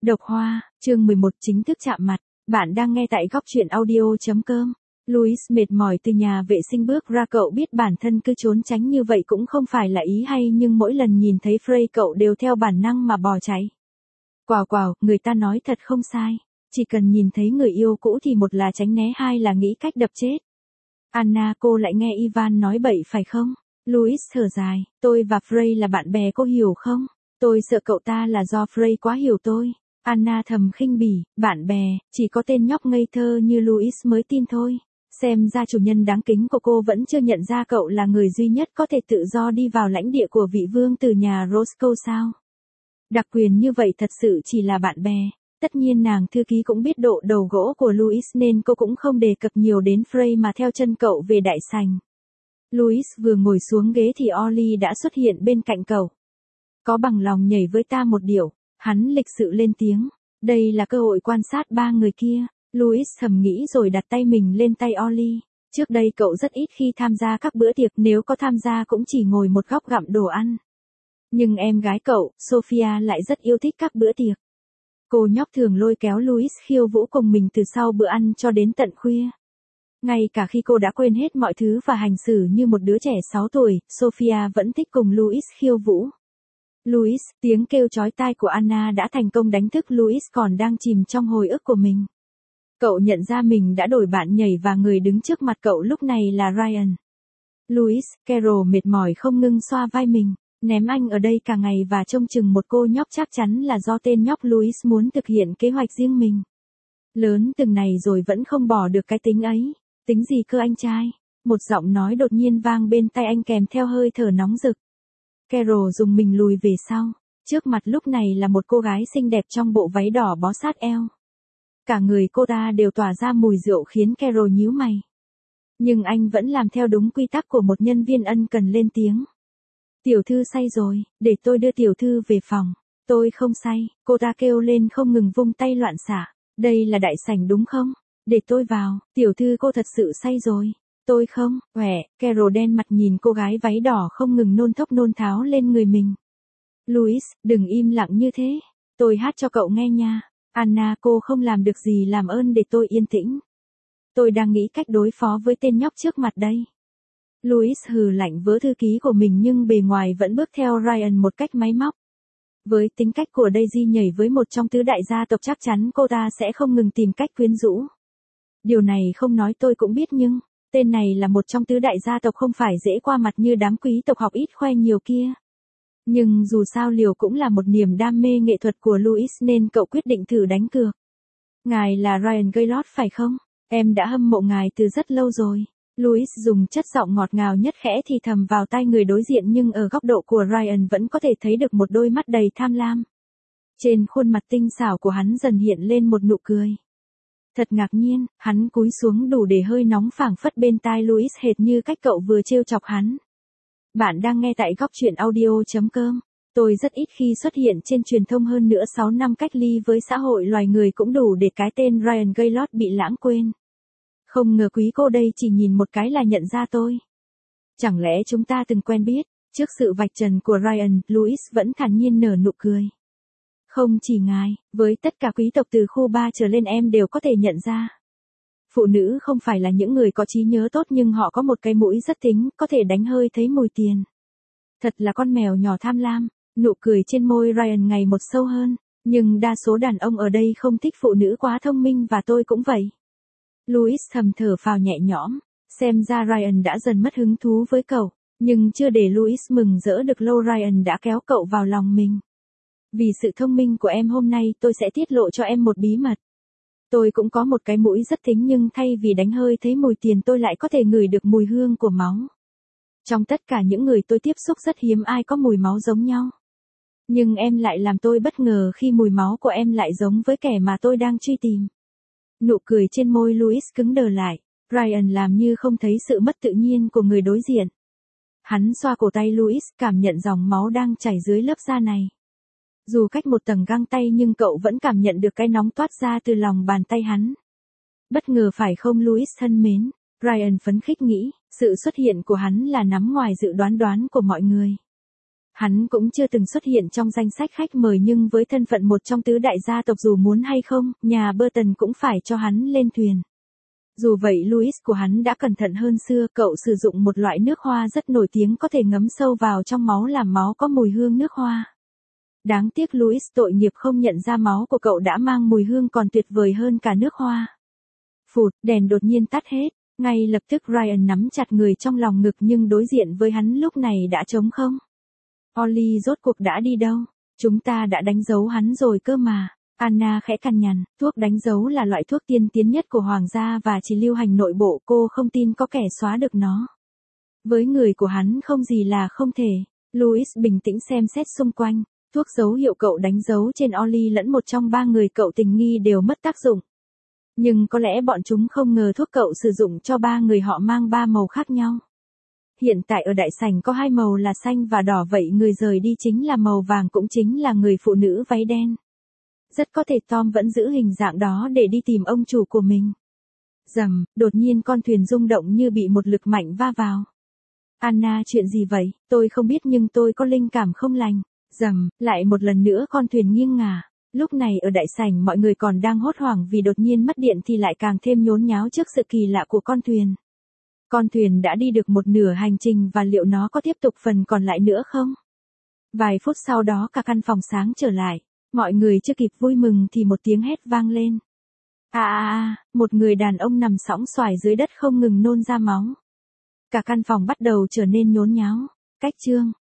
Độc Hoa, chương 11 chính thức chạm mặt. Bạn đang nghe tại góc truyện audio.com. Louis mệt mỏi từ nhà vệ sinh bước ra, cậu biết bản thân cứ trốn tránh như vậy cũng không phải là ý hay, nhưng mỗi lần nhìn thấy Frey cậu đều theo bản năng mà bỏ chạy. Quào, người ta nói thật không sai. Chỉ cần nhìn thấy người yêu cũ thì một là tránh né, hai là nghĩ cách đập chết. Anna, cô lại nghe Ivan nói bậy phải không? Louis thở dài, tôi và Frey là bạn bè, cô hiểu không? Tôi sợ cậu ta là do Frey quá hiểu tôi. Anna thầm khinh bỉ, bạn bè, chỉ có tên nhóc ngây thơ như Louis mới tin thôi. Xem ra chủ nhân đáng kính của cô vẫn chưa nhận ra cậu là người duy nhất có thể tự do đi vào lãnh địa của vị vương từ nhà Roscoe sao? Đặc quyền như vậy thật sự chỉ là bạn bè. Tất nhiên nàng thư ký cũng biết độ đầu gỗ của Louis nên cô cũng không đề cập nhiều đến Frey mà theo chân cậu về đại sảnh. Louis vừa ngồi xuống ghế thì Ollie đã xuất hiện bên cạnh cậu. Có bằng lòng nhảy với ta một điệu? Hắn lịch sự lên tiếng. Đây là cơ hội quan sát ba người kia. Louis thầm nghĩ rồi đặt tay mình lên tay Ollie. Trước đây cậu rất ít khi tham gia các bữa tiệc, nếu có tham gia cũng chỉ ngồi một góc gặm đồ ăn. Nhưng em gái cậu, Sophia lại rất yêu thích các bữa tiệc. Cô nhóc thường lôi kéo Louis khiêu vũ cùng mình từ sau bữa ăn cho đến tận khuya. Ngay cả khi cô đã quên hết mọi thứ và hành xử như một đứa trẻ 6 tuổi, Sophia vẫn thích cùng Louis khiêu vũ. Louis, tiếng kêu chói tai của Anna đã thành công đánh thức Louis còn đang chìm trong hồi ức của mình. Cậu nhận ra mình đã đổi bạn nhảy và người đứng trước mặt cậu lúc này là Ryan. Louis, Carol mệt mỏi không ngừng xoa vai mình. Ném anh ở đây cả ngày và trông chừng một cô nhóc chắc chắn là do tên nhóc Louis muốn thực hiện kế hoạch riêng mình. Lớn từng này rồi vẫn không bỏ được cái tính ấy. Tính gì cơ anh trai? Một giọng nói đột nhiên vang bên tai anh kèm theo hơi thở nóng rực. Carol dùng mình lùi về sau. Trước mặt lúc này là một cô gái xinh đẹp trong bộ váy đỏ bó sát eo. Cả người cô ta đều tỏa ra mùi rượu khiến Carol nhíu mày. Nhưng anh vẫn làm theo đúng quy tắc của một nhân viên ân cần lên tiếng. Tiểu thư say rồi, để tôi đưa tiểu thư về phòng. Tôi không say, cô ta kêu lên không ngừng vung tay loạn xạ. Đây là đại sảnh đúng không? Để tôi vào, tiểu thư cô thật sự say rồi. Tôi không, Carol đen mặt nhìn cô gái váy đỏ không ngừng nôn thốc nôn tháo lên người mình. Louis, đừng im lặng như thế. Tôi hát cho cậu nghe nha. Anna, cô không làm được gì, làm ơn để tôi yên tĩnh. Tôi đang nghĩ cách đối phó với tên nhóc trước mặt đây. Louis hừ lạnh với thư ký của mình nhưng bề ngoài vẫn bước theo Ryan một cách máy móc. Với tính cách của Daisy nhảy với một trong tứ đại gia tộc chắc chắn cô ta sẽ không ngừng tìm cách quyến rũ. Điều này không nói tôi cũng biết, nhưng tên này là một trong tứ đại gia tộc không phải dễ qua mặt như đám quý tộc học ít khoe nhiều kia. Nhưng dù sao liều cũng là một niềm đam mê nghệ thuật của Louis nên cậu quyết định thử đánh cược. Ngài là Ryan Gaylord phải không? Em đã hâm mộ ngài từ rất lâu rồi. Louis dùng chất giọng ngọt ngào nhất khẽ thì thầm vào tai người đối diện, nhưng ở góc độ của Ryan vẫn có thể thấy được một đôi mắt đầy tham lam. Trên khuôn mặt tinh xảo của hắn dần hiện lên một nụ cười. Thật ngạc nhiên, hắn cúi xuống đủ để hơi nóng phảng phất bên tai Louis hệt như cách cậu vừa trêu chọc hắn. Bạn đang nghe tại góc truyện audio.com. Tôi rất ít khi xuất hiện trên truyền thông, hơn nữa 6 năm cách ly với xã hội loài người cũng đủ để cái tên Ryan Gaylord bị lãng quên. Không ngờ quý cô đây chỉ nhìn một cái là nhận ra tôi. Chẳng lẽ chúng ta từng quen biết? Trước sự vạch trần của Ryan, Louis vẫn thản nhiên nở nụ cười. Không chỉ ngài, với tất cả quý tộc từ khu 3 trở lên em đều có thể nhận ra. Phụ nữ không phải là những người có trí nhớ tốt, nhưng họ có một cái mũi rất thính, có thể đánh hơi thấy mùi tiền. Thật là con mèo nhỏ tham lam. Nụ cười trên môi Ryan ngày một sâu hơn. Nhưng đa số đàn ông ở đây không thích phụ nữ quá thông minh và tôi cũng vậy. Louis thầm thở phào nhẹ nhõm. Xem ra Ryan đã dần mất hứng thú với cậu. Nhưng chưa để Louis mừng rỡ được lâu, Ryan đã kéo cậu vào lòng mình. Vì sự thông minh của em hôm nay tôi sẽ tiết lộ cho em một bí mật. Tôi cũng có một cái mũi rất thính, nhưng thay vì đánh hơi thấy mùi tiền tôi lại có thể ngửi được mùi hương của máu. Trong tất cả những người tôi tiếp xúc rất hiếm ai có mùi máu giống nhau. Nhưng em lại làm tôi bất ngờ khi mùi máu của em lại giống với kẻ mà tôi đang truy tìm. Nụ cười trên môi Louis cứng đờ lại. Ryan làm như không thấy sự mất tự nhiên của người đối diện. Hắn xoa cổ tay Louis, cảm nhận dòng máu đang chảy dưới lớp da này. Dù cách một tầng găng tay nhưng cậu vẫn cảm nhận được cái nóng toát ra từ lòng bàn tay hắn. Bất ngờ phải không Louis thân mến? Ryan phấn khích nghĩ, sự xuất hiện của hắn là nằm ngoài dự đoán của mọi người. Hắn cũng chưa từng xuất hiện trong danh sách khách mời nhưng với thân phận một trong tứ đại gia tộc dù muốn hay không, nhà Burton cũng phải cho hắn lên thuyền. Dù vậy Louis của hắn đã cẩn thận hơn xưa, cậu sử dụng một loại nước hoa rất nổi tiếng có thể ngấm sâu vào trong máu làm máu có mùi hương nước hoa. Đáng tiếc Louis tội nghiệp không nhận ra máu của cậu đã mang mùi hương còn tuyệt vời hơn cả nước hoa. Phụt, đèn đột nhiên tắt hết, ngay lập tức Ryan nắm chặt người trong lòng ngực nhưng đối diện với hắn lúc này đã trống không. Ollie rốt cuộc đã đi đâu? Chúng ta đã đánh dấu hắn rồi cơ mà. Anna khẽ cằn nhằn, thuốc đánh dấu là loại thuốc tiên tiến nhất của hoàng gia và chỉ lưu hành nội bộ, cô không tin có kẻ xóa được nó. Với người của hắn không gì là không thể. Louis bình tĩnh xem xét xung quanh, thuốc dấu hiệu cậu đánh dấu trên Ollie lẫn một trong ba người cậu tình nghi đều mất tác dụng. Nhưng có lẽ bọn chúng không ngờ thuốc cậu sử dụng cho ba người họ mang ba màu khác nhau. Hiện tại ở đại sảnh có hai màu là xanh và đỏ, vậy người rời đi chính là màu vàng, cũng chính là người phụ nữ váy đen. Rất có thể Tom vẫn giữ hình dạng đó để đi tìm ông chủ của mình. Rầm, đột nhiên con thuyền rung động như bị một lực mạnh va vào. Anna, chuyện gì vậy? Tôi không biết nhưng tôi có linh cảm không lành. Rầm, lại một lần nữa con thuyền nghiêng ngả. Lúc này ở đại sảnh mọi người còn đang hốt hoảng vì đột nhiên mất điện thì lại càng thêm nhốn nháo trước sự kỳ lạ của con thuyền. Con thuyền đã đi được một nửa hành trình và liệu nó có tiếp tục phần còn lại nữa không? Vài phút sau đó cả căn phòng sáng trở lại. Mọi người chưa kịp vui mừng thì một tiếng hét vang lên. Một người đàn ông nằm sõng soài dưới đất không ngừng nôn ra máu. Cả căn phòng bắt đầu trở nên nhốn nháo. Cách chương